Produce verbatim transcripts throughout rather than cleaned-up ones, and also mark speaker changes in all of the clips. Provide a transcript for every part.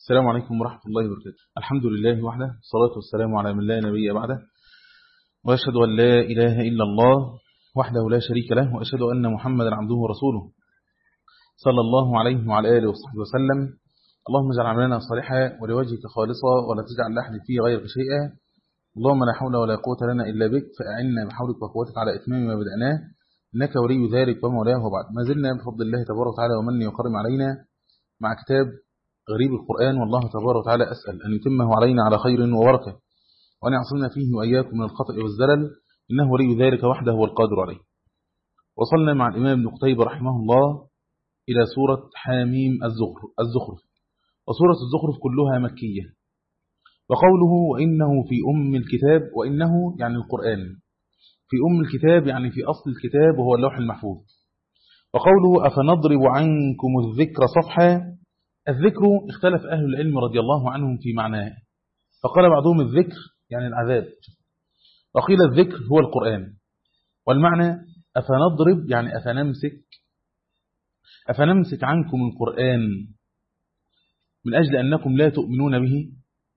Speaker 1: السلام عليكم ورحمة الله وبركاته. الحمد لله وحده، الصلاة والسلام على من لا نبي بعده، وأشهد أن لا إله إلا الله وحده لا شريك له، وأشهد أن محمدا عبده ورسوله صلى الله عليه وعلى آله وصحبه وسلم. اللهم اجعل عملنا صالحا ولوجهك خالصا ولا تجعل لأحد فيه غيرك شيئا. اللهم لا حول ولا قوة لنا إلا بك، فأعنا بحولك وقوتك على إتمام ما بدأناه، إنك ولي ذلك ومولاه. وبعد، ما زلنا بفضل الله تبارك وتعالى ومنه وكرم علينا مع كتاب غريب القرآن، والله تبارك وتعالى أسأل أن يتمه علينا على خير وبركة، وأن يعصمنا فيه وإياكم من الخطأ والزلل، إنه ولي ذلك وحده هو القادر عليه. وصلنا مع الإمام ابن قتيبة رحمه الله إلى سورة حاميم الزخرف، وسورة الزخرف كلها مكية. وقوله وإنه في أم الكتاب، وإنه يعني القرآن، في أم الكتاب يعني في أصل الكتاب وهو اللوح المحفوظ. وقوله أفنضرب عنكم الذكر صفحا، الذكر اختلف أهل العلم رضي الله عنهم في معناه، فقال بعضهم الذكر يعني العذاب، وقيل الذكر هو القرآن. والمعنى أفنضرب يعني أفنمسك أفنمسك عنكم القرآن من أجل أنكم لا تؤمنون به.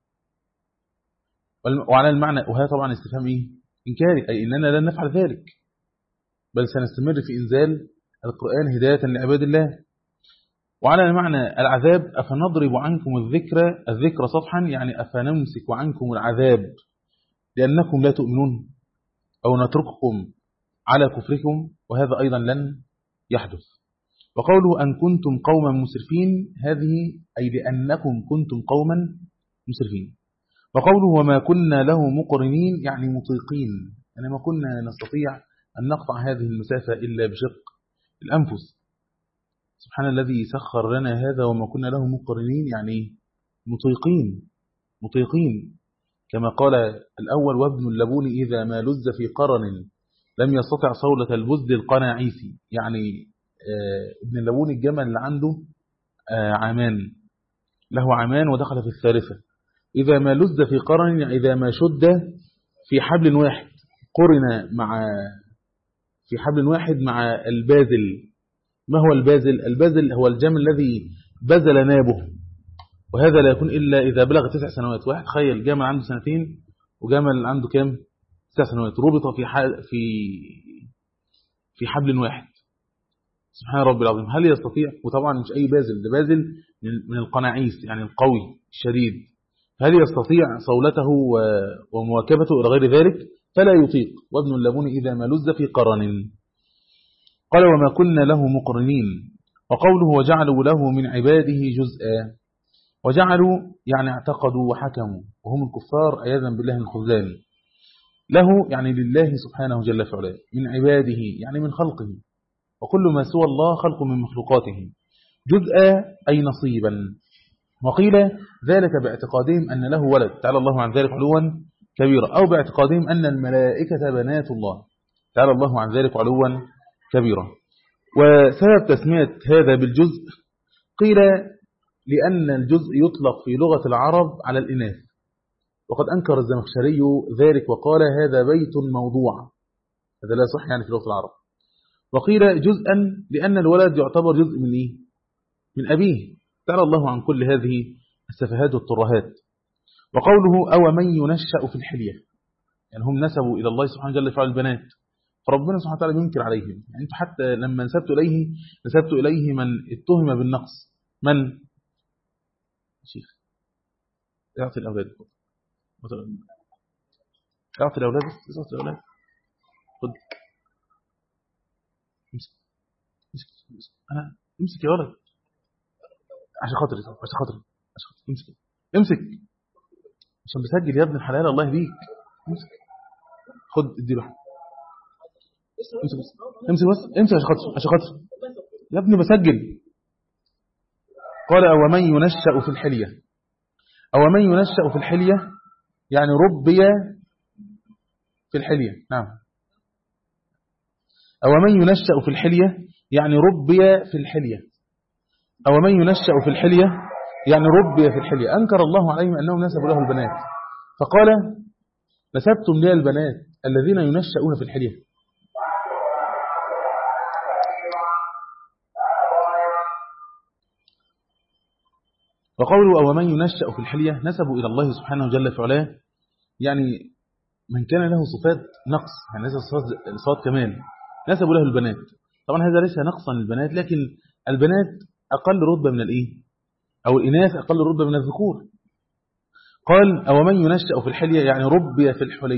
Speaker 1: وعلى المعنى، وهذا طبعا استفهام إيه؟ إنكاري، أي إننا لن نفعل ذلك، بل سنستمر في إنزال القرآن هداية لعباد الله. وعلى المعنى العذاب أفنضرب عنكم الذكر الذكر صفحا يعني أفنمسك عنكم العذاب لأنكم لا تؤمنون، أو نترككم على كفركم، وهذا أيضا لن يحدث. وقوله أن كنتم قوما مسرفين، هذه أي لأنكم كنتم قوما مسرفين. وقوله وما كنا له مقرنين يعني مطيقين، يعني ما كنا نستطيع أن نقطع هذه المسافة إلا بشق الأنفس. سبحان الذي سخر لنا هذا، وما كنا له مقرنين يعني مطيقين مطيقين كما قال الأول وابن اللبون إذا ما لز في قرن لم يستطع صولة البذل القناعيسي، يعني آه ابن اللبون الجمل اللي عنده آه عامان، له عامان ودخل في الثالثة. إذا ما لز في قرن يعني إذا ما شد في حبل واحد، قرن مع في حبل واحد مع البازل. ما هو البازل؟ البازل هو الجمل الذي بذل نابه، وهذا لا يكون إلا إذا بلغ تسع سنوات. واحد تخيل جمل عنده سنتين وجمل عنده كام؟ تسع سنوات، ربط في في في حبل واحد. سبحان رب العظيم، هل يستطيع؟ وطبعا مش أي بازل، ده بازل من القناعيس يعني القوي الشديد. هل يستطيع صولته ومواكبته إلى غير ذلك؟ فلا يطيق. وابن اللبون إذا ما لز في قرن. قال وما كنا له مقرنين. وقوله وجعلوا له من عباده جزءا، وجعلوا يعني اعتقدوا وحكموا، وهم الكفار عياذا بالله الخذلان. له يعني لله سبحانه جل في علاه، من عباده يعني من خلقه، وكل ما سوى الله خلق من مخلوقاته. جزءا أي نصيبا. وقيل ذلك باعتقادهم أن له ولد تعالى الله عن ذلك علوا كبيرا، أو باعتقادهم أن الملائكة بنات الله تعالى الله عن ذلك علوا كبيرا. وسبب تسمية هذا بالجزء قيل لأن الجزء يطلق في لغة العرب على الإناث، وقد أنكر الزمخشري ذلك وقال هذا بيت موضوع، هذا لا صح يعني في لغة العرب. وقيل جزءا لأن الولد يعتبر جزء من إيه؟ من أبيه تعالى الله عن كل هذه السفهات والترهات. وقوله أو من ينشأ في الحلية، يعني هم نسبوا إلى الله سبحانه وتعالى فعل البنات، فربنا سبحانه وتعالى ينكر عليهم. يعني أنت حتى لما نسبت إليه نسبت إليه من اتهم بالنقص. من؟ شيخ يعطي الأولاد، يعطي الأولاد يعطي الأولاد خد امسك امسك أنا امسك يا ولد عشان خاطري عشان خاطري عشان خاطري امسك امسك عشان بسجل يا ابن الحلال الله يهديك. امسك خد ادي له امسك بس امسك بس امسك عشان خاطري عشان خاطري يا ابني بسجل. قال أو من ينشأ في الحلية، أو من ينشأ في الحلية يعني ربي في الحلية. نعم، أو من ينشأ في الحلية يعني ربي في الحلية، أو من ينشأ في الحلية يعني ربي في الحلية. أنكر الله عليهم أنهم نسبوا له البنات، فقال نسبتم لي البنات الذين ينشأون في الحلية. وقوله أو من ينشأ في الحلية نسبوا إلى الله سبحانه جل في علاه، يعني من كان له صفات نقص، يعني ليس صفات كمال، نسبوا له البنات. طبعا هذا ليس نقصا للبنات، لكن البنات أقل رتبة من الإيه، أو الإناث أقل رتبة من الذكور. قال أو من ينشأ في الحلية يعني ربي في الحلي،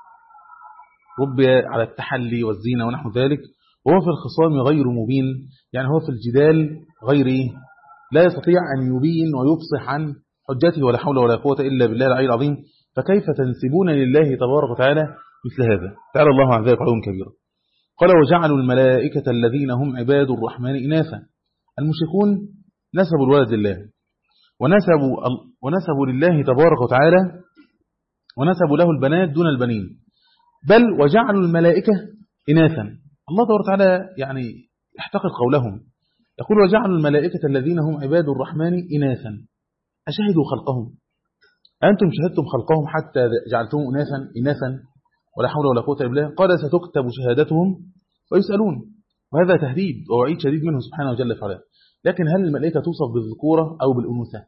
Speaker 1: ربي على التحلي والزينة ونحو ذلك، وهو في الخصام غير مبين، يعني هو في الجدال غير إيه، لا يستطيع أن يبين ويفصح عن حجته، ولا حول ولا قوة إلا بالله العلي العظيم. فكيف تنسبون لله تبارك وتعالى مثل هذا؟ تعالى الله عن ذلك علوا كبيرا. قال وجعلوا الملائكة الذين هم عباد الرحمن إناثا، المشركون نسبوا الولد لله، ونسبوا, ونسبوا لله تبارك وتعالى، ونسبوا له البنات دون البنين، بل وجعلوا الملائكة إناثا. الله تبارك وتعالى يعني يحتقر قولهم، يقول وجعلوا الملائكة الذين هم عباد الرحمن إناثا، أشهدوا خلقهم؟ أنتم شهدتم خلقهم حتى جعلتهم إناثا إناثا ولا حول ولا قوة إلا بالله؟ قال ستكتب شهادتهم ويسألون، وهذا تهديد ووعيد شديد منه سبحانه وجل وعلا. لكن هل الملائكة توصف بالذكورة أو بالأنوثة؟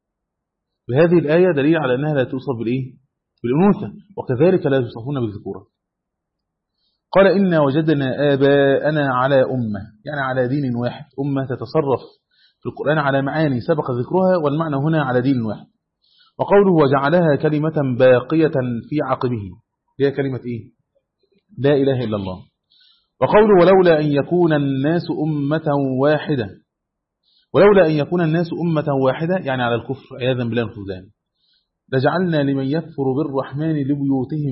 Speaker 1: بهذه الآية دليل على أنها لا توصف بالإيه؟ بالأنوثة، وكذلك لا يوصفون بالذكورة. قال إنا وجدنا آباءنا على أمة، يعني على دين واحد، أمة تتصرف في القرآن على معاني سبق ذكرها، والمعنى هنا على دين واحد. وقوله وجعلها كلمة باقية في عقبه، هي كلمة إيه؟ لا إله إلا الله. وقوله ولولا أن يكون الناس أمة واحدة، ولولا أن يكون الناس أمة واحدة يعني على الكفر عياذا بالله الخذلان، لجعلنا لمن يكفر بالرحمن لبيوتهم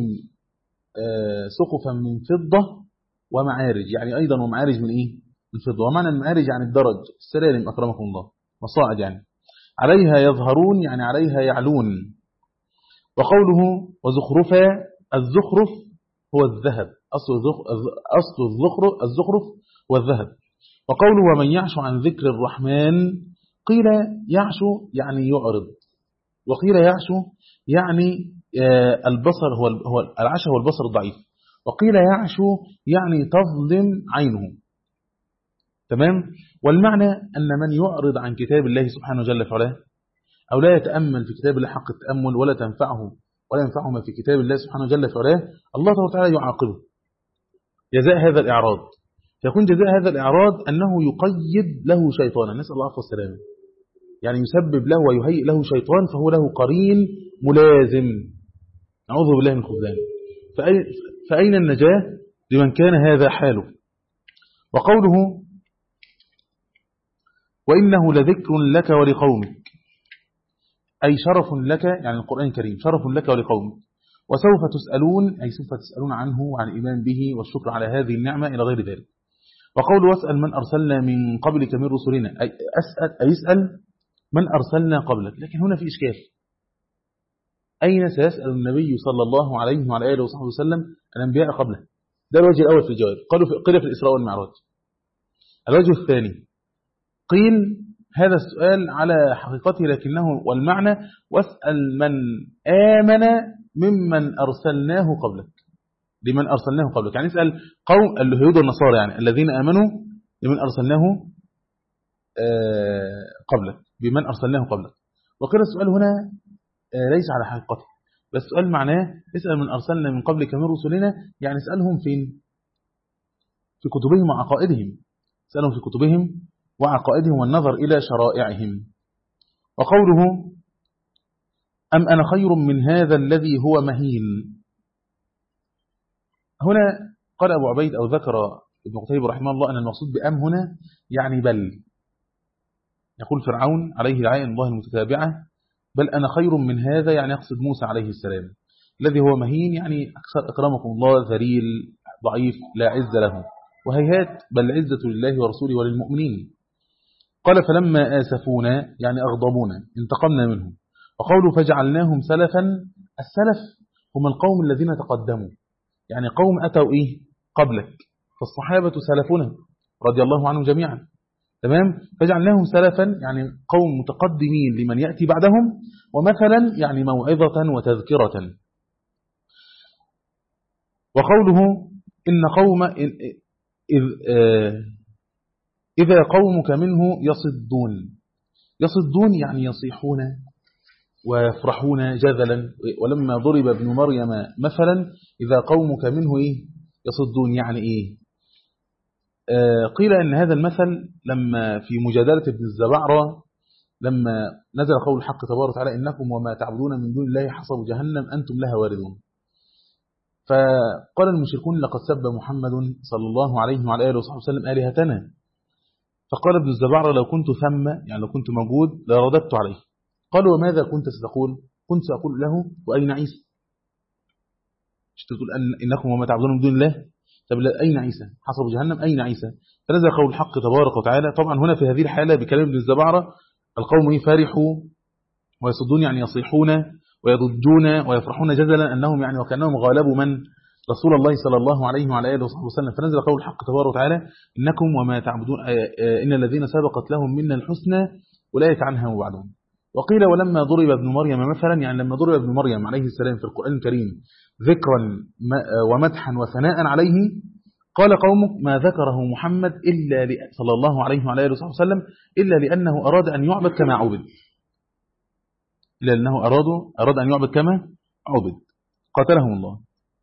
Speaker 1: سقفا من فضة ومعارج، يعني أيضا ومعارج من إيه؟ من فضة. ومعنى المعارج يعني الدرج، السلالم أكرمكم الله، مصاعد يعني، عليها يظهرون يعني عليها يعلون. وقوله وزخرفا، الزخرف هو الذهب، أصل الزخرف الزخرف هو الذهب. وقوله ومن يعش عن ذكر الرحمن، قيل يعش يعني يعرض، وقيل يعش يعني البصر هو هو العشاء هو البصر الضعيف، وقيل يعش يعني تظلم عينه. تمام. والمعنى أن من يعرض عن كتاب الله سبحانه جل وعلا، أو لا يتأمل في كتاب الله حق التأمل، ولا تنفعه ولا ينفعه ما في كتاب الله سبحانه جل وعلا، الله تعالى يعاقبه جزاء هذا الإعراض. فيكون جزاء هذا الإعراض أنه يقيد له شيطانا، نسأل الله العفو والسلامة، يعني يسبب له ويهيئ له شيطان، فهو له قرين ملازم، نعوذ بالله من الخذلان. فأين النجاة لمن كان هذا حاله؟ وقوله وإنه لذكر لك ولقومك، أي شرف لك، يعني القرآن الكريم شرف لك ولقومك، وسوف تسألون، أي سوف تسألون عنه وعن الإيمان به والشكر على هذه النعمة إلى غير ذلك. وقول واسأل من أرسلنا من قبلك من رسلنا، أي أسأل أي يسأل من أرسلنا قبلك. لكن هنا في إشكال، أين سيسأل النبي صلى الله عليه وعلى آله وصحبه وسلم الأنبياء قبله؟ ده الوجه الأول في الجواب، قالوا في قيل في الإسراء والمعراج. الوجه الثاني قيل هذا السؤال على حقيقته، لكنه والمعنى واسأل من آمن ممن أرسلناه قبلك، لمن أرسلناه قبلك، يعني اسأل قوم اليهود والنصارى يعني الذين آمنوا لمن أرسلناه قبلك، بمن أرسلناه قبلك. وقيل السؤال هنا ليس على حقيقته، بس السؤال معناه اسأل من أرسلنا من قبلك من رسلنا، يعني اسألهم فين؟ في كتبهم وعقائدهم، اسألهم في كتبهم وعقائدهم والنظر إلى شرائعهم. وقوله أم أنا خير من هذا الذي هو مهين، هنا قال أبو عبيد أو ذكر ابن قتيبة رحمه الله أن المقصود بأم هنا يعني بل، يقول فرعون عليه لعائن الله المتتابعة بل أنا خير من هذا، يعني يقصد موسى عليه السلام، الذي هو مهين يعني أكثر أكرمكم الله ذليل ضعيف لا عز له، وهيهات بل العزة لله ورسوله وللمؤمنين. قال فلما آسفونا يعني أغضبونا انتقمنا منهم. وقولوا فجعلناهم سلفا، السلف هم القوم الذين تقدموا، يعني قوم أتوا إيه قبلك، فالصحابة سلفنا رضي الله عنهم جميعا. تمام. فجعلناهم سلفا يعني قوم متقدمين لمن يأتي بعدهم، ومثلا يعني موعظة وتذكرة. وقوله إن قوم إذ إذا قومك منه يصدون، يصدون يعني يصيحون ويفرحون جذلا. ولما ضرب ابن مريم مثلا إذا قومك منه إيه يصدون يعني إيه. آه قيل أن هذا المثل لما في مجادلة ابن الزبعرة لما نزل قول الحق تبارك وتعالى إنكم وما تعبدون من دون الله حصب جهنم أنتم لها واردون. فقال المشركون لقد سب محمد صلى الله عليه وعلى آله وصحبه وسلم آلهتنا. فقال ابن الزبعرة لو كنت ثم يعني لو كنت موجود لرددت عليه. قالوا وماذا كنت ستقول؟ كنت سأقول له وأين عيسى؟ مش تقول أن إنكم وما تعبدون من دون الله. طب أين عيسى؟ حصب جهنم أين عيسى؟ فنزل قول الحق تبارك وتعالى. طبعا هنا في هذه الحالة بكلام ابن الزبعرة القوم يفرحوا ويصدون يعني يصيحون ويضجون ويفرحون جزلا أنهم يعني وكأنهم غالبوا من رسول الله صلى الله عليه وعلى آله وصحبه وسلم. فنزل قول الحق تبارك وتعالى إنكم وما تعبدون إن الذين سبقت لهم منا الحسنى أولئك عنها مبعدون. وقيل ولما ضرب ابن مريم مثلا يعني لما ضرب ابن مريم عليه السلام في القرآن الكريم ذكرا ومدحا وثناء عليه قال قومك ما ذكره محمد إلا صلى الله عليه وعلى آله وصحبه وسلم إلا لأنه أراد أن يعبد كما عبد إلا لأنه أراد, أراد أن يعبد كما عبد قاتلهم الله.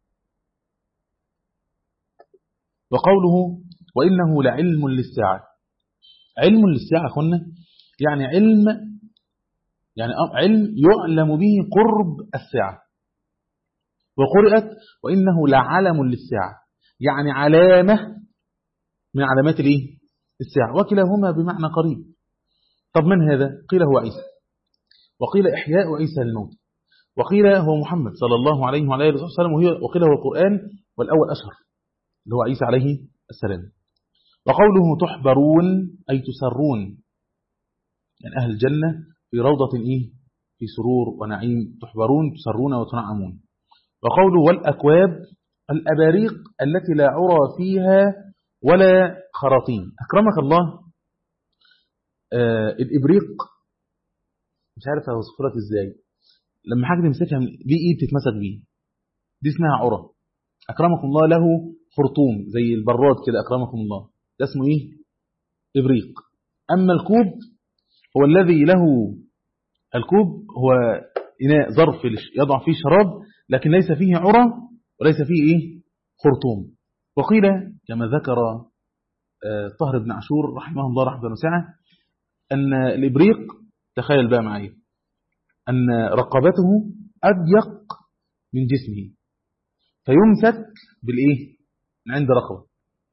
Speaker 1: وقوله وإنه لعلم للساعة. علم للساعة أخونا يعني علم يعني علم يعلم به قرب الساعة. وقرأت وإنه لعلم للساعة يعني علامة من علامات الايه الساعة وكلاهما بمعنى قريب. طب من هذا؟ قيل هو عيسى وقيل إحياء عيسى الموت وقيل هو محمد صلى الله عليه وعلى آله وسلم وقيل هو القرآن والأول أشهر اللي هو عيسى عليه السلام. وقوله تحبرون أي تسرون يعني أهل الجنة في روضة إيه في سرور ونعيم تحبرون تسرون وتنعمون. وقوله والأكواب الأباريق التي لا عرى فيها ولا خراطيم. أكرمك الله آه الإبريق مش عارف أوصفها لك إزاي لما حاجة تمسكها دي إيه بتتمسك بيه دي اسمها عرى. أكرمكم الله له خرطوم زي البراد كده أكرمكم الله ده اسمه إيه إبريق. أما الكوب هو الذي له الكوب هو إناء ظرف يضع فيه شراب لكن ليس فيه عرى وليس فيه إيه خرطوم. وقيل كما ذكر طاهر بن عاشور رحمه الله رحمه واسعة أن الإبريق تخيل بقى معي أن رقبته أضيق من جسمه فيمسك بالإيه من عند رقبة.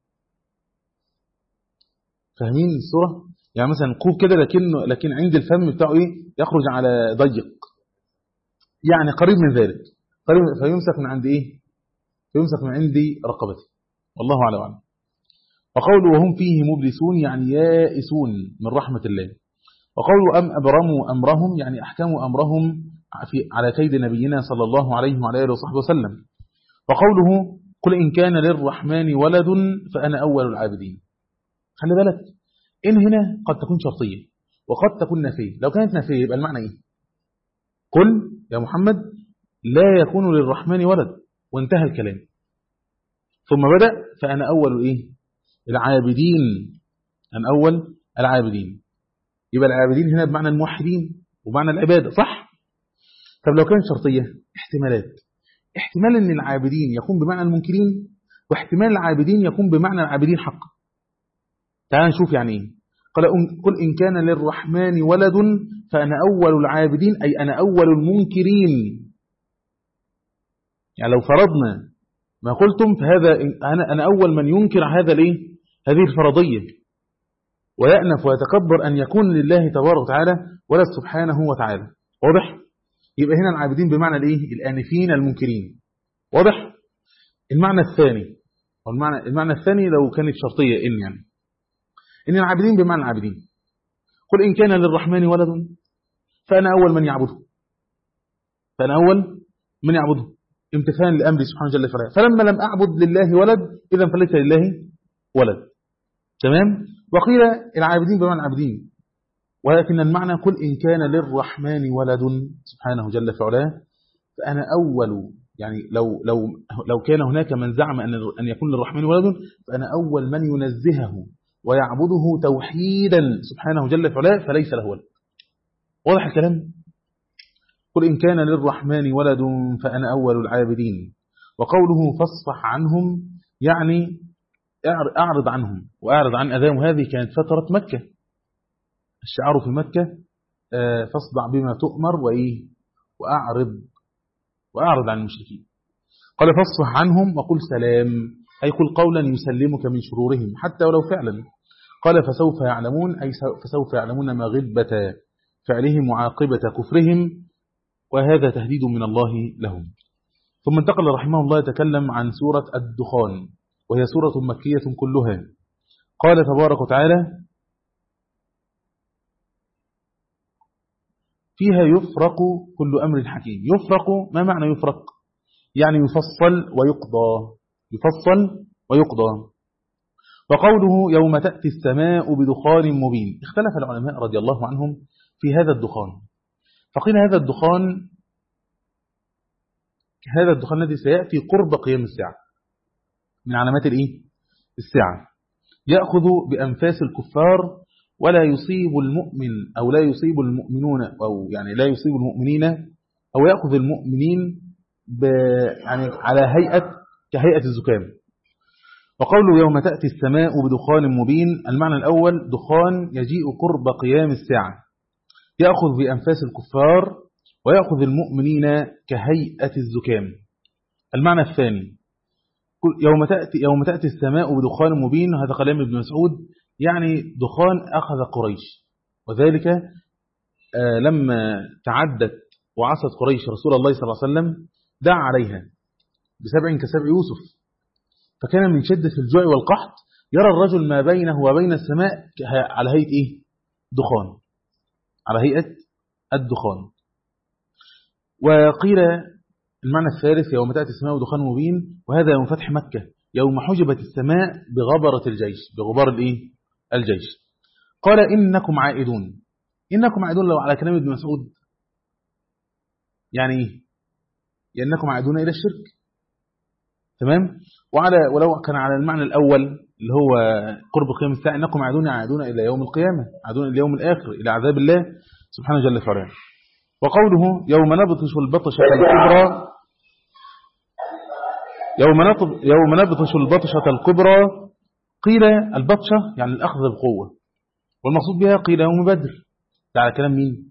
Speaker 1: فاهمين الصورة يعني مثلا كوب كده لكن لكن عند الفم بتاعه إيه يخرج على ضيق يعني قريب من ذلك قريب فيمسك من عند إيه فيمسك من عند رقبته والله على أعلم. وقوله وهم فيه مبلسون يعني يائسون من رحمة الله. وقوله أم أبرموا أمرهم يعني أحكموا أمرهم في على كيد نبينا صلى الله عليه وعلى آله وصحبه وسلم. وقوله قل إن كان للرحمن ولد فأنا أول العابدين. خلي بالك إن هنا قد تكون شرطية وقد تكون نفية. لو كانت نفية يبقى المعنى إيه قل يا محمد لا يكون للرحمن ولد وانتهى الكلام ثم بدأ فأنا أول إيه العابدين أنا أول العابدين. يبقى العابدين هنا بمعنى الموحدين ومعنى العبادة صح. طب لو كانت شرطية احتمالات احتمال أن العابدين يكون بمعنى المنكرين واحتمال العابدين يكون بمعنى العابدين حقا. تعال نشوف يعني ايه. قال قل إن كان للرحمن ولد فأنا أول العابدين أي أنا أول المنكرين. يعني لو فرضنا ما قلتم فهذا أنا أنا أول من ينكر هذا ليه هذه الفرضية ويأنف ويتكبر أن يكون لله تبارك وتعالى ولد سبحانه وتعالى. واضح؟ يبقى هنا العابدين بمعنى الايه الآنفين المنكرين. واضح؟ المعنى الثاني والمعنى المعنى الثاني لو كانت شرطية إن يعني إن العابدين بمعنى العابدين. قل إن كان للرحمن ولد فأنا أول من يعبده فأنا أول من يعبده امتثالا لأمر سبحانه جل وعلا. فلما لم أعبد لله ولد إذا فليس لله ولد. تمام. وقيل العابدين بمعنى العابدين ولكن المعنى قل إن كان للرحمن ولد سبحانه جل وعلا فأنا أول يعني لو لو لو كان هناك من زعم أن أن يكون للرحمن ولد فأنا أول من ينزهه ويعبده توحيدا سبحانه جل وعلا فليس له ولد. واضح الكلام؟ قل إن كان للرحمن ولد فأنا أول العابدين. وقوله فاصفح عنهم يعني أعرض عنهم وأعرض عن أذاهم. هذه كانت فترة مكة، الشعار في مكة فاصدع بما تؤمر وإيه وأعرض وأعرض عن المشركين. قال فاصفح عنهم وقل سلام، أي قل قولا يسلمك من شرورهم حتى ولو فعلا. قال فسوف يعلمون، أي فسوف يعلمون ما غبة فعلهم وعاقبة كفرهم، وهذا تهديد من الله لهم. ثم انتقل رحمه الله يتكلم عن سورة الدخان، وهي سورة مكية كلها. قال تبارك وتعالى فيها يفرق كل أمر حكيم. يفرق، ما معنى يفرق؟ يعني يفصل ويقضى، يفصل ويقضى. وقوله يوم تأتي السماء بدخان مبين، اختلف العلماء رضي الله عنهم في هذا الدخان، فقيل هذا الدخان هذا الدخان الذي سيأتي قرب قيام الساعة، من علامات الإيه؟ الساعة، يأخذ بأنفاس الكفار ولا يصيب المؤمن أو لا يصيب المؤمنون أو يعني لا يصيب المؤمنين أو يأخذ المؤمنين يعني على هيئة كهيئة الزكام. وقوله يوم تأتي السماء بدخان مبين، المعنى الأول دخان يجيء قرب قيام الساعة يأخذ بأنفاس الكفار ويأخذ المؤمنين كهيئة الزكام. المعنى الثاني يوم تأتي, يوم تأتي السماء بدخان مبين، هذا كلام ابن مسعود، يعني دخان أخذ قريش، وذلك آه لما تعدت وعصت قريش رسول الله صلى الله عليه وسلم دعا عليها بسبع كسبع يوسف، فكان من شدة الجوع والقحط يرى الرجل ما بينه وبين السماء على هيئة إيه؟ دخان، على هيئة الدخان. وقيل المعنى الثالث يوم تأتي السماء بدخان مبين، وهذا يوم فتح مكة، يوم حجبت السماء بغبرة الجيش، بغبار الإيه؟ الجيش. قال إنكم عائدون. إنكم عائدون لو على كلام ابن مسعود يعني إيه؟ إنكم عائدون إلى الشرك، تمام. وعلى ولو كان على المعنى الأول اللي هو قرب قيام الساعة، إنكم عائدون عائدون إلى يوم القيامة، عائدون إلى يوم الآخر، إلى عذاب الله سبحانه جل في علاه. وقوله يوم نبطش البطشة الكبرى، يوم يوم نبطش البطشة الكبرى، قيل البطشة يعني الأخذ بقوة، والمقصود بها قيل يوم بدر، ده على كلام مين؟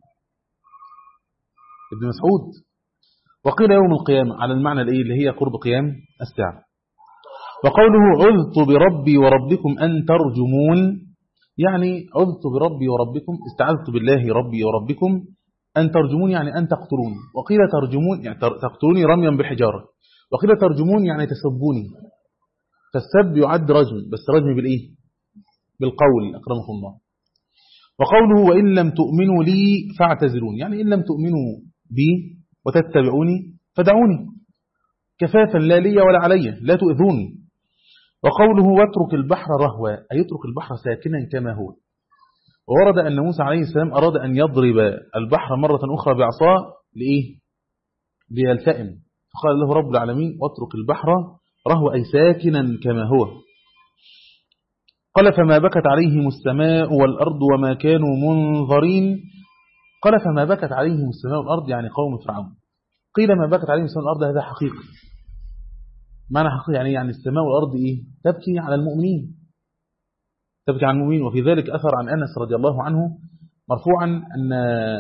Speaker 1: ابن مسعود. وقيل يوم القيامة على المعنى الإيه اللي هي قرب قيام الساعة. وقوله عذت بربي وربكم أن ترجمون، يعني عذت بربي وربكم، استعذت بالله ربي وربكم أن ترجمون يعني أن تقتلون. وقيل ترجمون يعني تقتلوني رميا بالحجارة، وقيل ترجمون يعني تسبوني، فالسب يعد رجم، بس رجم بالإيه؟ بالقول أكرمكم الله. وقوله وإن لم تؤمنوا لي فاعتزلون، يعني إن لم تؤمنوا بي وتتبعوني فدعوني كفافا لا لي ولا علي، لا تؤذوني. وقوله واترك البحر رهوا، أي يترك البحر ساكنا كما هو. وورد أن موسى عليه السلام أراد أن يضرب البحر مرة أخرى بعصاه لإيه؟ ليلتئم، فقال له رب العالمين واترك البحر رهوا أي ساكنا كما هو. قال فما بكت عليهم السماء والأرض وما كانوا منظرين. قال فما بكت عليهم السماء والأرض يعني قوم فرعون. قيل ما بكت عليهم السماء والأرض هذا حقيقي، معنى حقيقي يعني يعني السماء والأرض إيه؟ تبكي على المؤمنين، تبكي على المؤمنين. وفي ذلك أثر عن أنس رضي الله عنه مرفوعا أن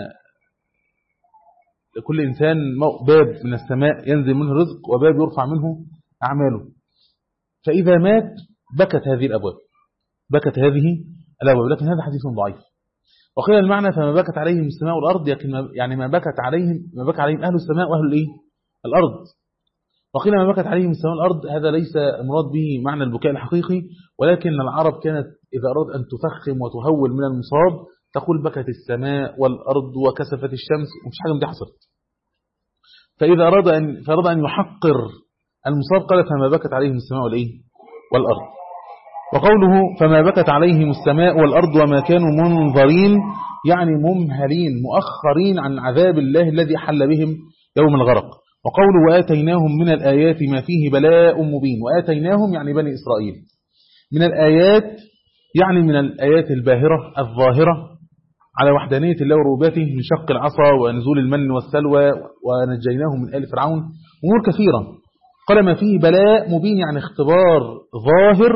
Speaker 1: لكل إنسان باب من السماء ينزل منه رزق وباب يرفع منه أعماله، فإذا مات بكت هذه الأبواب، بكت هذه الأبواب، لكن هذا حديث ضعيف. وقيل المعنى فما بكت عليهم السماء والأرض يعني ما بكت عليهم ما بكت عليهم أهل السماء وأهل الإيه؟ الأرض. وقيل ما بكت عليهم السماء والأرض هذا ليس مراد به معنى البكاء الحقيقي، ولكن العرب كانت إذا أراد أن تفخم وتهول من المصاب تقول بكت السماء والأرض وكسفت الشمس، ومش حاجة من دي حصلت. فإذا أراد أن فأراد أن يحقر المصاب قال فما بكت عليهم السماء والإيه؟ والأرض. وقوله فما بكت عليهم السماء والأرض وما كانوا منظرين يعني ممهلين مؤخرين عن عذاب الله الذي حل بهم يوم الغرق. وقوله وآتيناهم من الآيات ما فيه بلاء مبين، وآتيناهم يعني بني إسرائيل، من الآيات يعني من الآيات الباهرة الظاهرة على وحدانية الله وربوبيته من شق العصا ونزول المن والسلوى ونجيناهم من آل فرعون، أمور كثيرة قال ما فيه بلاء مبين، يعني اختبار ظاهر،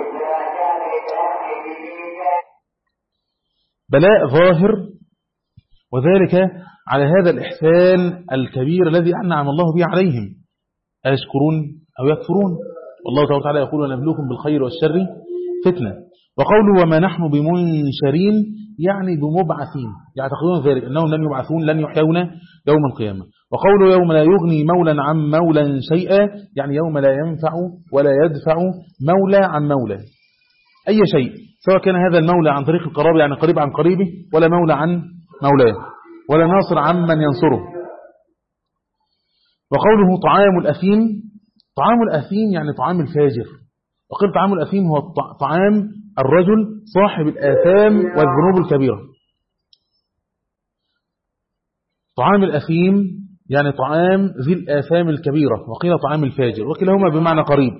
Speaker 1: بلاء ظاهر، وذلك على هذا الإحسان الكبير الذي أنعم الله به عليهم، أيشكرون أو يكفرون. والله تعالى وتعالى يقول ونبلوكم بالخير والشر فتنة. وقوله وما نحن بمنشرين يعني بمبعثين، يعتقدون ذلك أنهم لن يبعثون، لن يحيون يوم القيامة. وقوله يوم لا يغني مولا عن مولا شيئا يعني يوم لا ينفع ولا يدفع مولى عن مولى أي شيء، سواء كان هذا المولى عن طريق القرابة يعني قريب عن قريبه، ولا مولى عن مولاه، ولا ناصر عن من ينصره. وقوله طعام الأثيم، طعام الأثيم يعني طعام الفاجر، وقيل طعام الأثيم هو طعام الرجل صاحب الآثام والذنوب الكبيرة. طعام الأثيم يعني طعام ذي الآثام الكبيرة، وقيل طعام الفاجر، وكلاهما بمعنى قريب.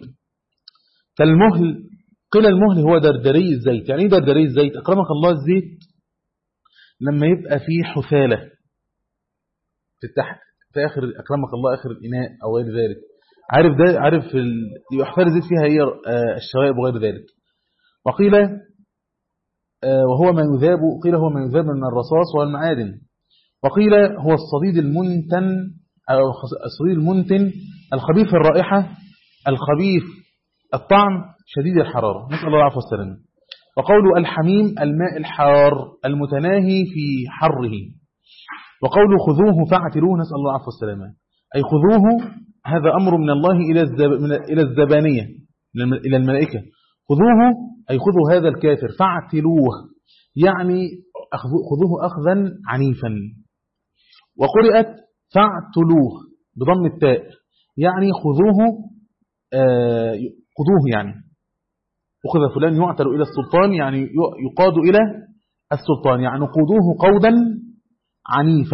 Speaker 1: كالمهل، قيل المهل هو دردري الزيت. يعني ايه دردري الزيت؟ أكرمك الله، الزيت لما يبقى فيه حثالة في التحت في آخر، أكرمك الله، آخر الإناء أو غير ذلك، عارف ده، عارف يحفر الزيت فيها هي الشوائب وغير ذلك. وقيل وهو ما يذاب، قيل هو ما يذاب من الرصاص والمعادن. وقيل هو الصديد المنتن أو الصديد المنتن الخبيث الرائحة الخبيث الطعم شديد الحرارة، نسأل الله العافية والسلامة. وقوله الحميم الماء الحار المتناهي في حره. وقوله خذوه فاعتلوه، نسأل الله العافية والسلامة، أي خذوه، هذا أمر من الله إلى الزب... إلى الزبانية، إلى الملائكة. خذوه أي خذوا هذا الكافر، فاعتلوه يعني خذوه أخذا عنيفا. وقرئت فاعتلوه بضم التاء يعني خذوه، آه خذوه يعني أخذ فلان يعتل إلى السلطان، يعني يقاد إلى السلطان، يعني خذوه قودا عنيفا.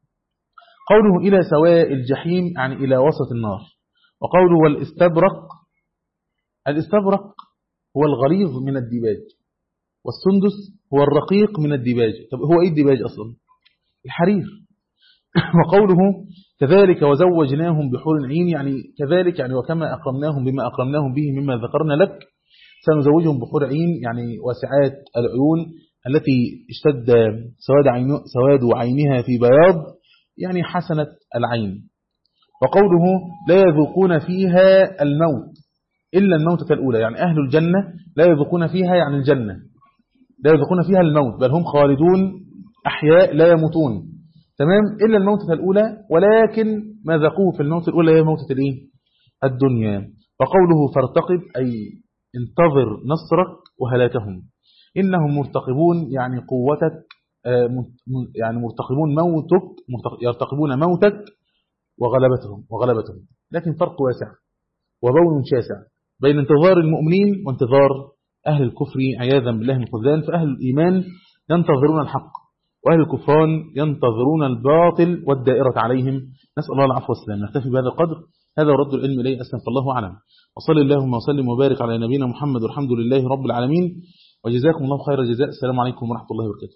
Speaker 1: قوله إلى سواء الجحيم يعني إلى وسط النار. وقوله والاستبرق، الاستبرق هو الغليظ من الديباج، والسندس هو الرقيق من الديباج. طب هو إيه الديباج أصلا؟ الحرير. وقوله كذلك وزوجناهم بحور عين يعني كذلك يعني وكما أكرمناهم بما أكرمناهم به مما ذكرنا لك سنزوجهم بحور عين يعني واسعات العيون التي اشتد سواد, عين سواد عينها في بياض يعني حسنة العين. وقوله لا يذوقون فيها الموت إلا الموتة الأولى، يعني أهل الجنة لا يذوقون فيها يعني الجنة لا يذوقون فيها الموت، بل هم خالدون أحياء لا يموتون، تمام، إلا الموتة الأولى، ولكن ما ذاقوه في الموتة الأولى هي موتة الإيه؟ الدنيا. وقوله فارتقب أي انتظر نصرك وهلاكهم، إنهم مرتقبون يعني قوتك، يعني مرتقبون موتك، يرتقبون موتك وغلبتهم وغلبتهم لكن فرق واسع وبون شاسع بين انتظار المؤمنين وانتظار أهل الكفر عياذا بالله من الخذلان. فأهل الإيمان ينتظرون الحق، وأهل الكفران ينتظرون الباطل والدائرة عليهم، نسأل الله العفو والسلام. نكتفي بهذا القدر، هذا ورد العلم إليه أسلم، فالله أعلم. وصلي اللهم وسلم وبارك على نبينا محمد والحمد لله رب العالمين، وجزاكم الله خير الجزاء. السلام عليكم ورحمة الله وبركاته.